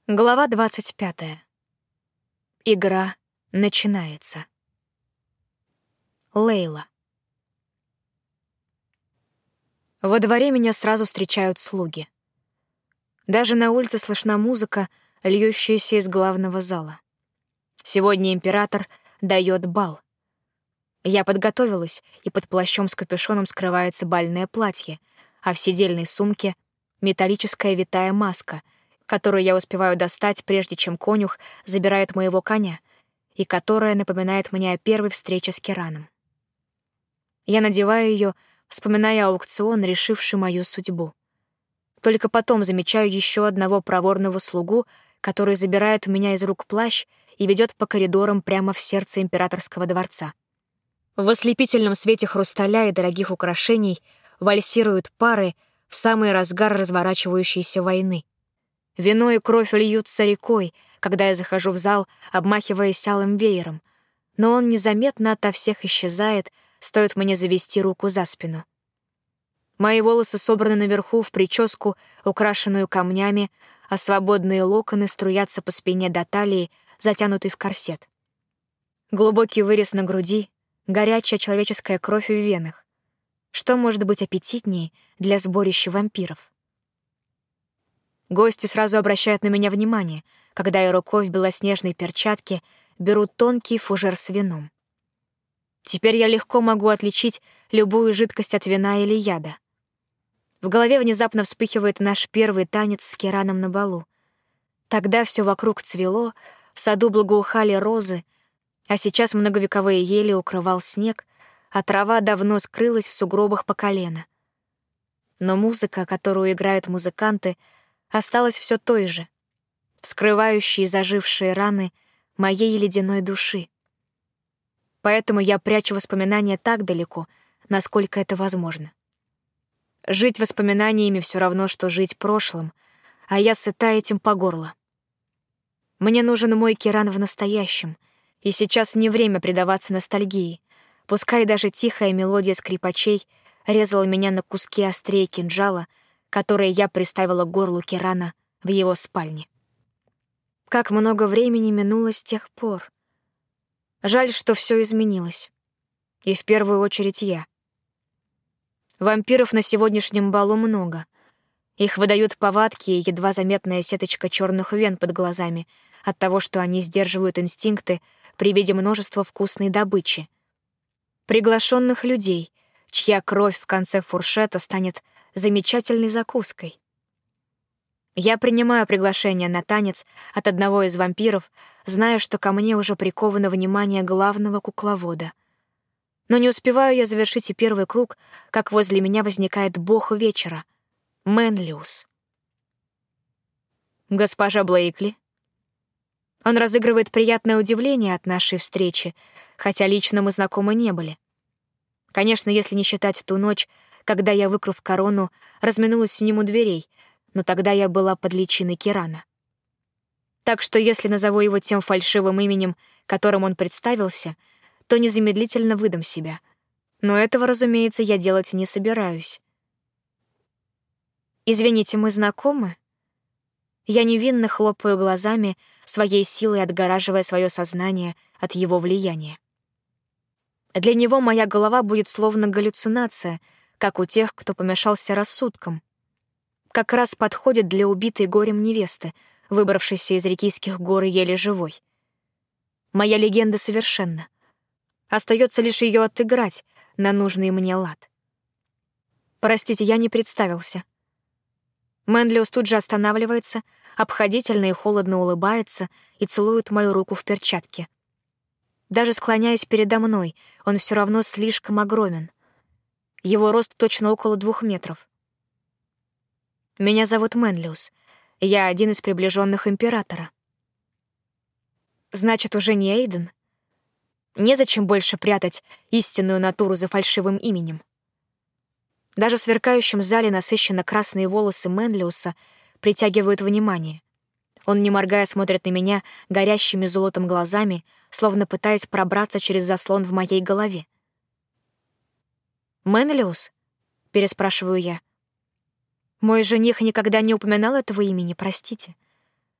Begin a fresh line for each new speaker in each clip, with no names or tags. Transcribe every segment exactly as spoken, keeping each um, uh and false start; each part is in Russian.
Глава двадцать пятая. Игра начинается. Лейла. Во дворе меня сразу встречают слуги. Даже на улице слышна музыка, льющаяся из главного зала. Сегодня император дает бал. Я подготовилась, и под плащом с капюшоном скрывается бальное платье, а в сидельной сумке — металлическая витая маска — которую я успеваю достать, прежде чем конюх забирает моего коня, и которая напоминает мне о первой встрече с Кираном. Я надеваю ее, вспоминая аукцион, решивший мою судьбу. Только потом замечаю еще одного проворного слугу, который забирает у меня из рук плащ и ведет по коридорам прямо в сердце императорского дворца. В ослепительном свете хрусталя и дорогих украшений вальсируют пары в самый разгар разворачивающейся войны. Вино и кровь льются рекой, когда я захожу в зал, обмахиваясь алым веером, но он незаметно ото всех исчезает, стоит мне завести руку за спину. Мои волосы собраны наверху в прическу, украшенную камнями, а свободные локоны струятся по спине до талии, затянутой в корсет. Глубокий вырез на груди, горячая человеческая кровь в венах. Что может быть аппетитнее для сборища вампиров? Гости сразу обращают на меня внимание, когда я рукой в белоснежной перчатке беру тонкий фужер с вином. Теперь я легко могу отличить любую жидкость от вина или яда. В голове внезапно вспыхивает наш первый танец с Кираном на балу. Тогда все вокруг цвело, в саду благоухали розы, а сейчас многовековые ели укрывал снег, а трава давно скрылась в сугробах по колено. Но музыка, которую играют музыканты, осталась все той же, вскрывающей зажившие раны моей ледяной души. Поэтому я прячу воспоминания так далеко, насколько это возможно. Жить воспоминаниями все равно, что жить прошлым, а я сыта этим по горло. Мне нужен мой Киран в настоящем, и сейчас не время предаваться ностальгии, пускай даже тихая мелодия скрипачей резала меня на куски острее кинжала, которые я приставила к горлу Кирана в его спальне. Как много времени минуло с тех пор. Жаль, что все изменилось. И в первую очередь я. Вампиров на сегодняшнем балу много. Их выдают повадки и едва заметная сеточка черных вен под глазами от того, что они сдерживают инстинкты при виде множества вкусной добычи. Приглашенных людей, чья кровь в конце фуршета станет замечательной закуской. Я принимаю приглашение на танец от одного из вампиров, зная, что ко мне уже приковано внимание главного кукловода. Но не успеваю я завершить и первый круг, как возле меня возникает бог вечера — Менлиус. «Госпожа Блейкли». Он разыгрывает приятное удивление от нашей встречи, хотя лично мы знакомы не были. Конечно, если не считать ту ночь, когда я, выкрав корону, разминулась с ним у дверей, но тогда я была под личиной Кирана. Так что если назову его тем фальшивым именем, которым он представился, то незамедлительно выдам себя. Но этого, разумеется, я делать не собираюсь. «Извините, мы знакомы?» Я невинно хлопаю глазами, своей силой отгораживая свое сознание от его влияния. Для него моя голова будет словно галлюцинация, как у тех, кто помешался рассудком. Как раз подходит для убитой горем невесты, выбравшейся из Рикийских гор еле живой. Моя легенда совершенна. Остается лишь ее отыграть на нужный мне лад. Простите, я не представился. Менлиус тут же останавливается, обходительно и холодно улыбается и целует мою руку в перчатке. Даже склоняясь передо мной, он все равно слишком огромен. Его рост точно около двух метров. Меня зовут Менлиус. Я один из приближенных императора. Значит, уже не Эйден? Незачем больше прятать истинную натуру за фальшивым именем. Даже в сверкающем зале насыщенно красные волосы Менлиуса притягивают внимание. Он, не моргая, смотрит на меня горящими золотом глазами, словно пытаясь пробраться через заслон в моей голове. «Менлиус?» — переспрашиваю я. Мой жених никогда не упоминал этого имени, простите.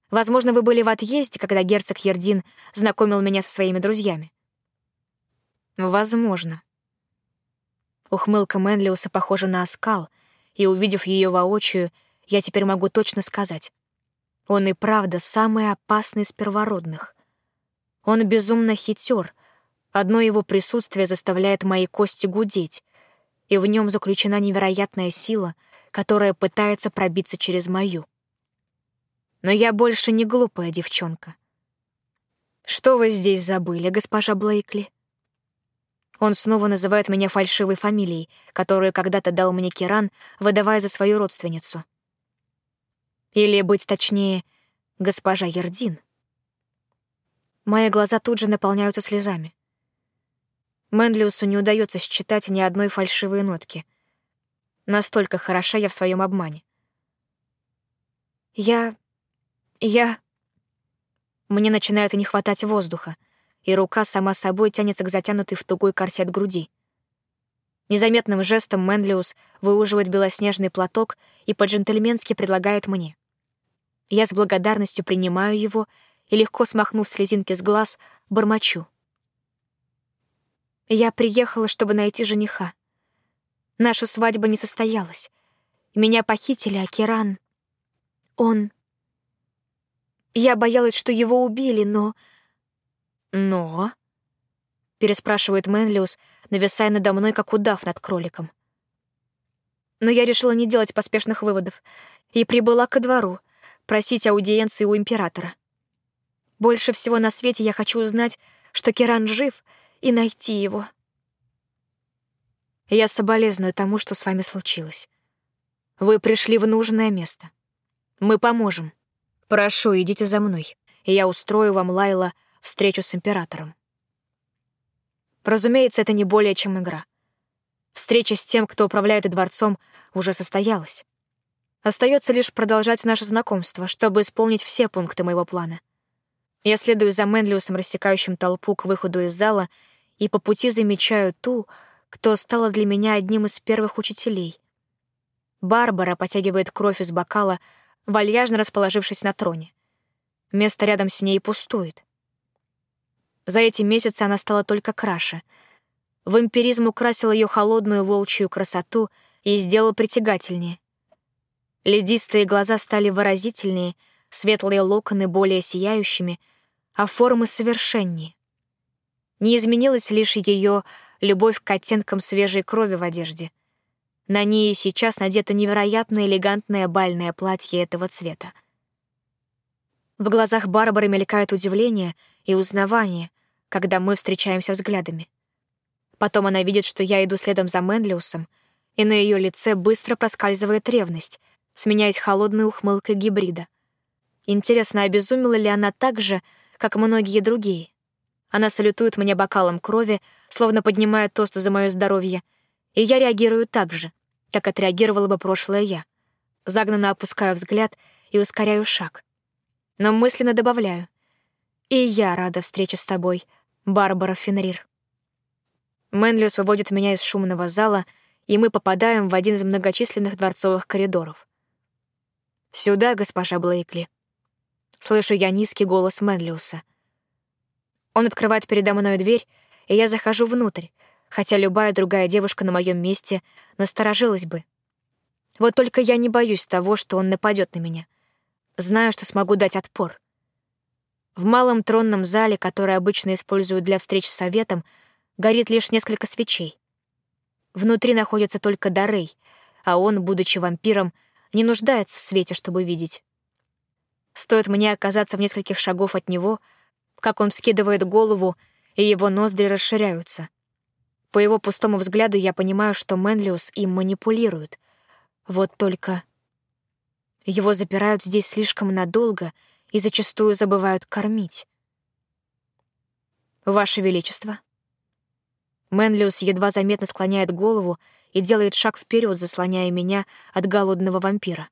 Возможно, вы были в отъезде, когда герцог Ердин знакомил меня со своими друзьями. Возможно. Ухмылка Мэнлиуса похожа на оскал, и, увидев ее воочию, я теперь могу точно сказать. Он и правда самый опасный из первородных. Он безумно хитер. Одно его присутствие заставляет мои кости гудеть, и в нем заключена невероятная сила, которая пытается пробиться через мою. Но я больше не глупая девчонка. Что вы здесь забыли, госпожа Блейкли? Он снова называет меня фальшивой фамилией, которую когда-то дал мне Киран, выдавая за свою родственницу. Или, быть точнее, госпожа Ердин. Мои глаза тут же наполняются слезами. Мэнлиусу не удается считать ни одной фальшивой нотки. Настолько хороша я в своем обмане. Я... я... Мне начинает не хватать воздуха, и рука сама собой тянется к затянутой в тугой корсет груди. Незаметным жестом Мэнлиус выуживает белоснежный платок и по-джентльменски предлагает мне. Я с благодарностью принимаю его и, легко смахнув слезинки с глаз, бормочу. Я приехала, чтобы найти жениха. Наша свадьба не состоялась. Меня похитили, а Киран... Он... Я боялась, что его убили, но... «Но?» — переспрашивает Мэнлиус, нависая надо мной, как удав над кроликом. Но я решила не делать поспешных выводов и прибыла ко двору, просить аудиенции у императора. Больше всего на свете я хочу узнать, что Киран жив, и найти его. Я соболезную тому, что с вами случилось. Вы пришли в нужное место. Мы поможем. Прошу, идите за мной, и я устрою вам, Лайла, встречу с императором. Разумеется, это не более чем игра. Встреча с тем, кто управляет и дворцом, уже состоялась. Остается лишь продолжать наше знакомство, чтобы исполнить все пункты моего плана. Я следую за Мэнлиусом, рассекающим толпу к выходу из зала, и по пути замечаю ту, кто стала для меня одним из первых учителей. Барбара потягивает кровь из бокала, вальяжно расположившись на троне. Место рядом с ней пустует. За эти месяцы она стала только краше. Вампиризм украсил ее холодную волчью красоту и сделал притягательнее. Ледистые глаза стали выразительнее, светлые локоны более сияющими, а формы совершеннее. Не изменилась лишь ее любовь к оттенкам свежей крови в одежде. На ней и сейчас надето невероятно элегантное бальное платье этого цвета. В глазах Барбары мелькает удивление и узнавание, когда мы встречаемся взглядами. Потом она видит, что я иду следом за Мэнлиусом, и на ее лице быстро проскальзывает ревность, сменяясь холодной ухмылкой гибрида. Интересно, обезумела ли она так же, как многие другие? Она салютует мне бокалом крови, словно поднимая тост за мое здоровье, и я реагирую так же, как отреагировала бы прошлое я. Загнанно опускаю взгляд и ускоряю шаг. Но мысленно добавляю: «И я рада встрече с тобой, Барбара Фенрир». Мэнлиус выводит меня из шумного зала, и мы попадаем в один из многочисленных дворцовых коридоров. «Сюда, госпожа Блейкли». Слышу я низкий голос Мэнлиуса. Он открывает передо мной дверь, и я захожу внутрь, хотя любая другая девушка на моем месте насторожилась бы. Вот только я не боюсь того, что он нападет на меня. Знаю, что смогу дать отпор. В малом тронном зале, который обычно используют для встреч с советом, горит лишь несколько свечей. Внутри находится только Дарей, а он, будучи вампиром, не нуждается в свете, чтобы видеть. Стоит мне оказаться в нескольких шагов от него, как он вскидывает голову, и его ноздри расширяются. По его пустому взгляду я понимаю, что Мэнлиус им манипулирует. Вот только его запирают здесь слишком надолго и зачастую забывают кормить. «Ваше Величество». Мэнлиус едва заметно склоняет голову и делает шаг вперед, заслоняя меня от голодного вампира.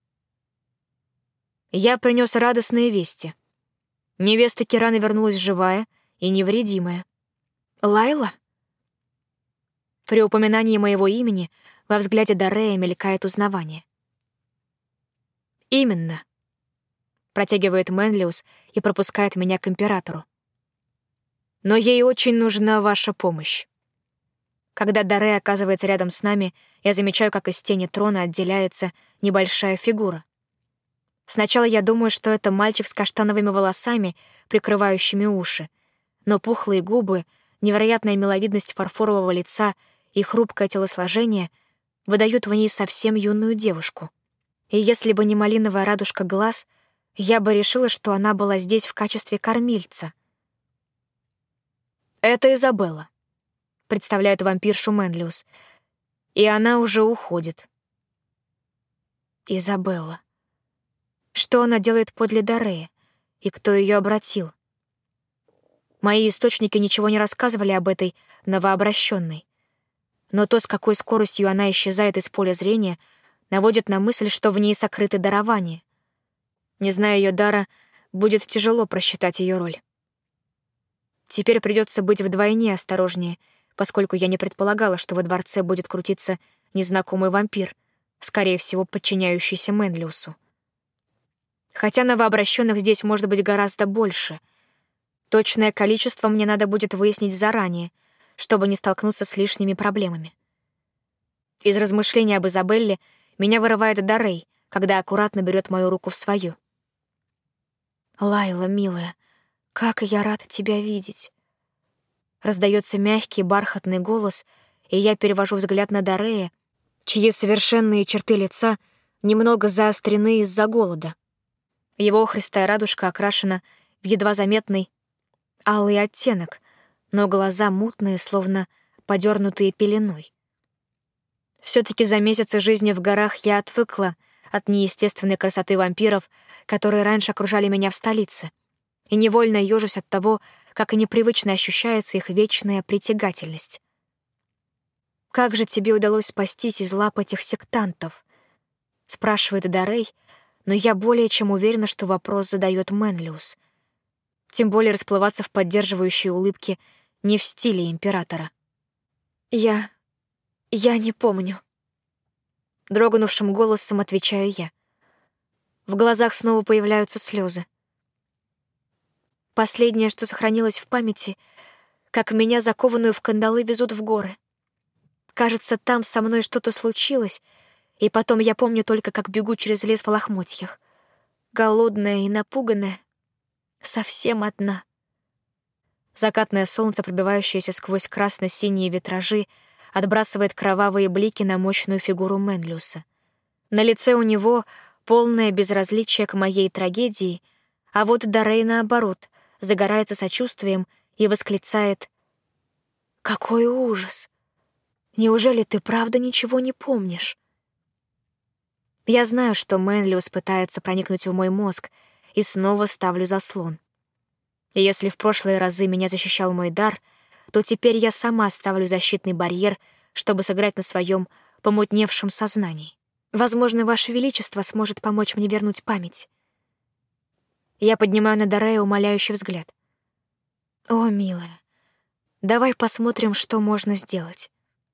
Я принес радостные вести. Невеста Кирана вернулась живая и невредимая. «Лайла?» При упоминании моего имени во взгляде Дарея мелькает узнавание. «Именно. протягивает Мэнлиус и пропускает меня к императору. «Но ей очень нужна ваша помощь». Когда Даре оказывается рядом с нами, я замечаю, как из тени трона отделяется небольшая фигура. Сначала я думаю, что это мальчик с каштановыми волосами, прикрывающими уши, но пухлые губы, невероятная миловидность фарфорового лица и хрупкое телосложение выдают в ней совсем юную девушку. И если бы не малиновая радужка глаз, я бы решила, что она была здесь в качестве кормильца. «Это Изабелла», — представляет вампиршу Мэнлиус, и она уже уходит. Изабелла. Что она делает подле Дарея? И кто ее обратил? Мои источники ничего не рассказывали об этой новообращенной. Но то, с какой скоростью она исчезает из поля зрения, наводит на мысль, что в ней сокрыты дарования. Не зная ее дара, будет тяжело просчитать ее роль. Теперь придется быть вдвойне осторожнее, поскольку я не предполагала, что во дворце будет крутиться незнакомый вампир, скорее всего, подчиняющийся Мэнлиусу. Хотя новообращенных здесь может быть гораздо больше. Точное количество мне надо будет выяснить заранее, чтобы не столкнуться с лишними проблемами. Из размышлений об Изабелле меня вырывает Дарей, когда аккуратно берет мою руку в свою. «Лайла, милая, как я рад тебя видеть!» Раздается мягкий бархатный голос, и я перевожу взгляд на Дарея, чьи совершенные черты лица немного заострены из-за голода. Его охристая радужка окрашена в едва заметный алый оттенок, но глаза мутные, словно подернутые пеленой. Все-таки за месяцы жизни в горах я отвыкла от неестественной красоты вампиров, которые раньше окружали меня в столице, и невольно ежусь от того, как и непривычно ощущается их вечная притягательность. «Как же тебе удалось спастись из лап этих сектантов?» — спрашивает Дарей, но я более чем уверена, что вопрос задает Мэнлиус. Тем более расплываться в поддерживающей улыбке не в стиле императора. «Я... я не помню». Дрогнувшим голосом отвечаю я. В глазах снова появляются слезы. Последнее, что сохранилось в памяти, как меня, закованную в кандалы, везут в горы. Кажется, там со мной что-то случилось, и потом я помню только, как бегу через лес в лохмотьях. Голодная и напуганная. Совсем одна. Закатное солнце, пробивающееся сквозь красно-синие витражи, отбрасывает кровавые блики на мощную фигуру Мэнлиуса. На лице у него полное безразличие к моей трагедии, а вот Дарей, наоборот, загорается сочувствием и восклицает: «Какой ужас! Неужели ты правда ничего не помнишь?» Я знаю, что Мэнлиус пытается проникнуть в мой мозг, и снова ставлю заслон. И если в прошлые разы меня защищал мой дар, то теперь я сама ставлю защитный барьер, чтобы сыграть на своем помутневшем сознании. Возможно, Ваше Величество сможет помочь мне вернуть память. Я поднимаю на Дарея умоляющий взгляд. «О, милая, давай посмотрим, что можно сделать».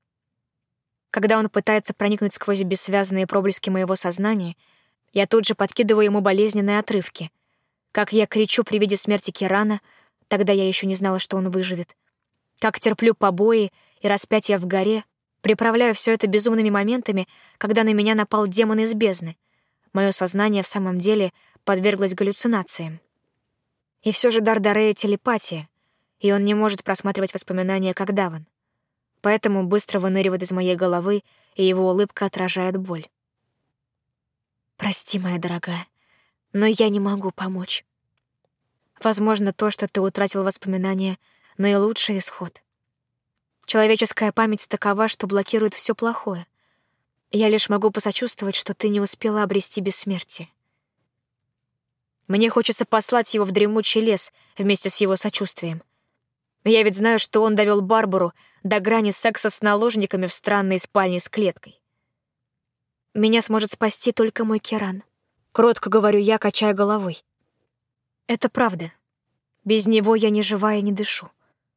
Когда он пытается проникнуть сквозь бессвязные проблески моего сознания, я тут же подкидываю ему болезненные отрывки. Как я кричу при виде смерти Кирана, тогда я еще не знала, что он выживет. Как терплю побои и распятия в горе, приправляю все это безумными моментами, когда на меня напал демон из бездны. Мое сознание в самом деле подверглось галлюцинациям. И все же дар Дарея — телепатия, и он не может просматривать воспоминания как Даван. Поэтому быстро выныривает из моей головы, и его улыбка отражает боль. «Прости, моя дорогая, но я не могу помочь. Возможно, то, что ты утратил воспоминания, — наилучший исход. Человеческая память такова, что блокирует все плохое. Я лишь могу посочувствовать, что ты не успела обрести бессмертие. Мне хочется послать его в дремучий лес вместе с его сочувствием. Я ведь знаю, что он довел Барбару до грани секса с наложниками в странной спальне с клеткой. Меня сможет спасти только мой Киран. Кротко говорю я, качая головой. Это правда. Без него я ни живая, не дышу.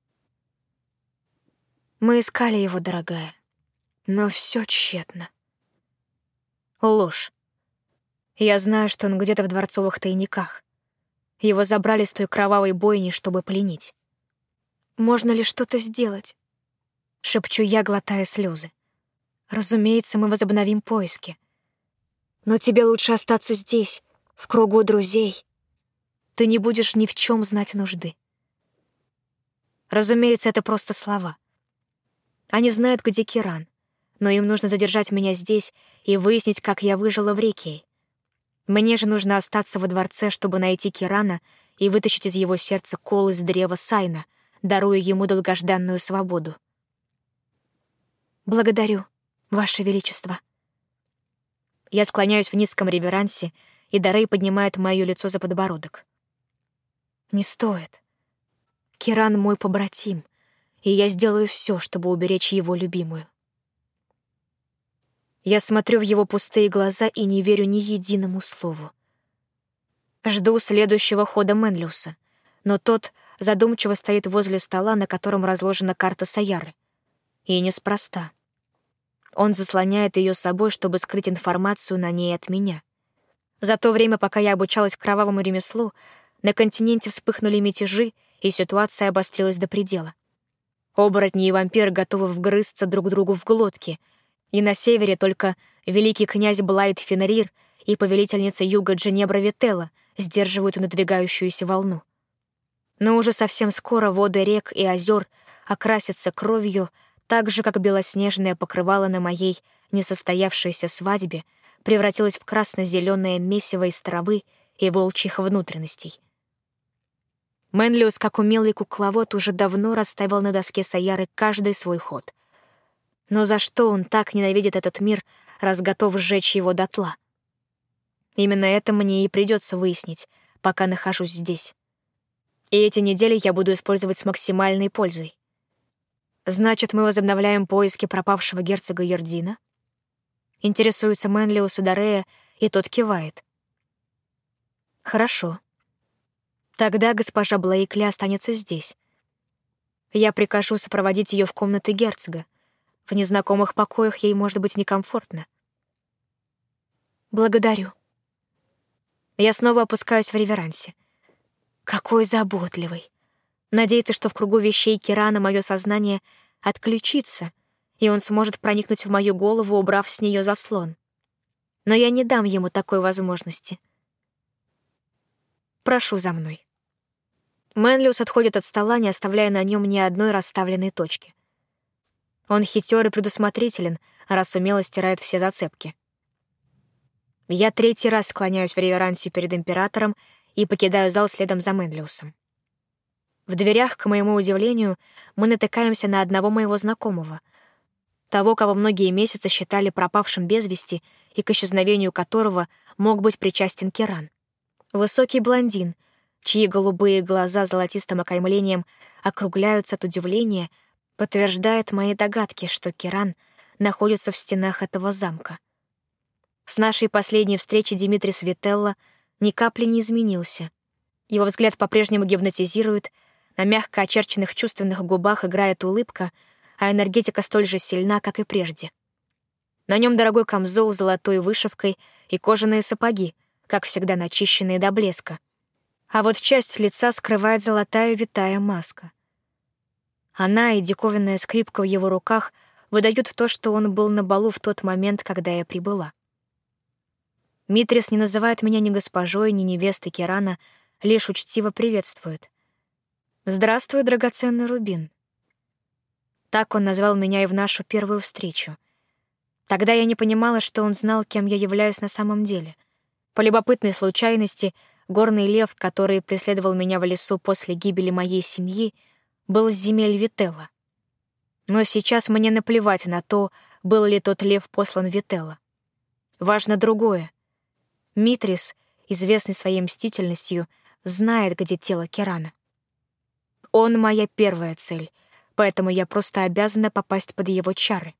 Мы искали его, дорогая, но все тщетно. Ложь. Я знаю, что он где-то в дворцовых тайниках. Его забрали с той кровавой бойни, чтобы пленить. «Можно ли что-то сделать?» — шепчу я, глотая слезы. «Разумеется, мы возобновим поиски. Но тебе лучше остаться здесь, в кругу друзей. Ты не будешь ни в чем знать нужды». Разумеется, это просто слова. Они знают, где Киран, но им нужно задержать меня здесь и выяснить, как я выжила в Рикии. Мне же нужно остаться во дворце, чтобы найти Кирана и вытащить из его сердца кол из древа Сайна, даруя ему долгожданную свободу. «Благодарю, Ваше Величество». Я склоняюсь в низком реверансе, и Дарей поднимает моё лицо за подбородок. «Не стоит. Киран мой побратим, и я сделаю всё, чтобы уберечь его любимую». Я смотрю в его пустые глаза и не верю ни единому слову. Жду следующего хода Менлиуса, но тот задумчиво стоит возле стола, на котором разложена карта Саяры. И неспроста. Он заслоняет ее собой, чтобы скрыть информацию на ней от меня. За то время, пока я обучалась кровавому ремеслу, на континенте вспыхнули мятежи, и ситуация обострилась до предела. Оборотни и вампиры готовы вгрызться друг другу в глотки, и на севере только великий князь Блайт Фенрир и повелительница юга Дженебра Вителла сдерживают надвигающуюся волну. Но уже совсем скоро воды рек и озер окрасятся кровью, так же, как белоснежное покрывало на моей несостоявшейся свадьбе превратилось в красно-зеленое месиво из травы и волчьих внутренностей. Менлиус, как умелый кукловод, уже давно расставил на доске Саяры каждый свой ход. Но за что он так ненавидит этот мир, раз готов сжечь его дотла? Именно это мне и придется выяснить, пока нахожусь здесь. И эти недели я буду использовать с максимальной пользой. Значит, мы возобновляем поиски пропавшего герцога Ярдина? Интересуется Менлиус у Дарея, и тот кивает. Хорошо. Тогда госпожа Блейкли останется здесь. Я прикажу сопроводить ее в комнаты герцога. В незнакомых покоях ей может быть некомфортно. Благодарю. Я снова опускаюсь в реверансе. Какой заботливый. Надеется, что в кругу вещей Кирана мое сознание отключится, и он сможет проникнуть в мою голову, убрав с нее заслон. Но я не дам ему такой возможности. Прошу за мной. Менлиус отходит от стола, не оставляя на нем ни одной расставленной точки. Он хитер и предусмотрителен, раз умело стирает все зацепки. Я третий раз склоняюсь в реверансе перед императором и покидаю зал следом за Менлиусом. В дверях, к моему удивлению, мы натыкаемся на одного моего знакомого, того, кого многие месяцы считали пропавшим без вести и к исчезновению которого мог быть причастен Киран. Высокий блондин, чьи голубые глаза золотистым окаймлением округляются от удивления, подтверждает мои догадки, что Киран находится в стенах этого замка. С нашей последней встречи Димитрис Вителла ни капли не изменился. Его взгляд по-прежнему гипнотизирует, на мягко очерченных чувственных губах играет улыбка, а энергетика столь же сильна, как и прежде. На нем дорогой камзол с золотой вышивкой и кожаные сапоги, как всегда начищенные до блеска. А вот часть лица скрывает золотая витая маска. Она и диковинная скрипка в его руках выдают то, что он был на балу в тот момент, когда я прибыла. Митрис не называет меня ни госпожой, ни невестой Кирана, лишь учтиво приветствует. «Здравствуй, драгоценный рубин». Так он назвал меня и в нашу первую встречу. Тогда я не понимала, что он знал, кем я являюсь на самом деле. По любопытной случайности, горный лев, который преследовал меня в лесу после гибели моей семьи, был с земель Вителла. Но сейчас мне наплевать на то, был ли тот лев послан Вителла. Важно другое. Митрис, известный своей мстительностью, знает, где тело Кирана. Он моя первая цель, поэтому я просто обязана попасть под его чары.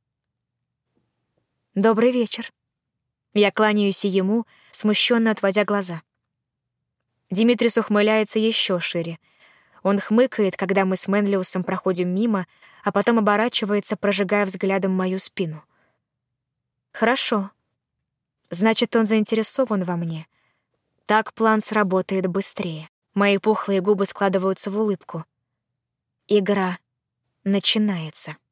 «Добрый вечер». Я кланяюсь и ему, смущенно отводя глаза. Димитрис ухмыляется еще шире. Он хмыкает, когда мы с Менлиусом проходим мимо, а потом оборачивается, прожигая взглядом мою спину. «Хорошо. Значит, он заинтересован во мне. Так план сработает быстрее. Мои пухлые губы складываются в улыбку. Игра начинается.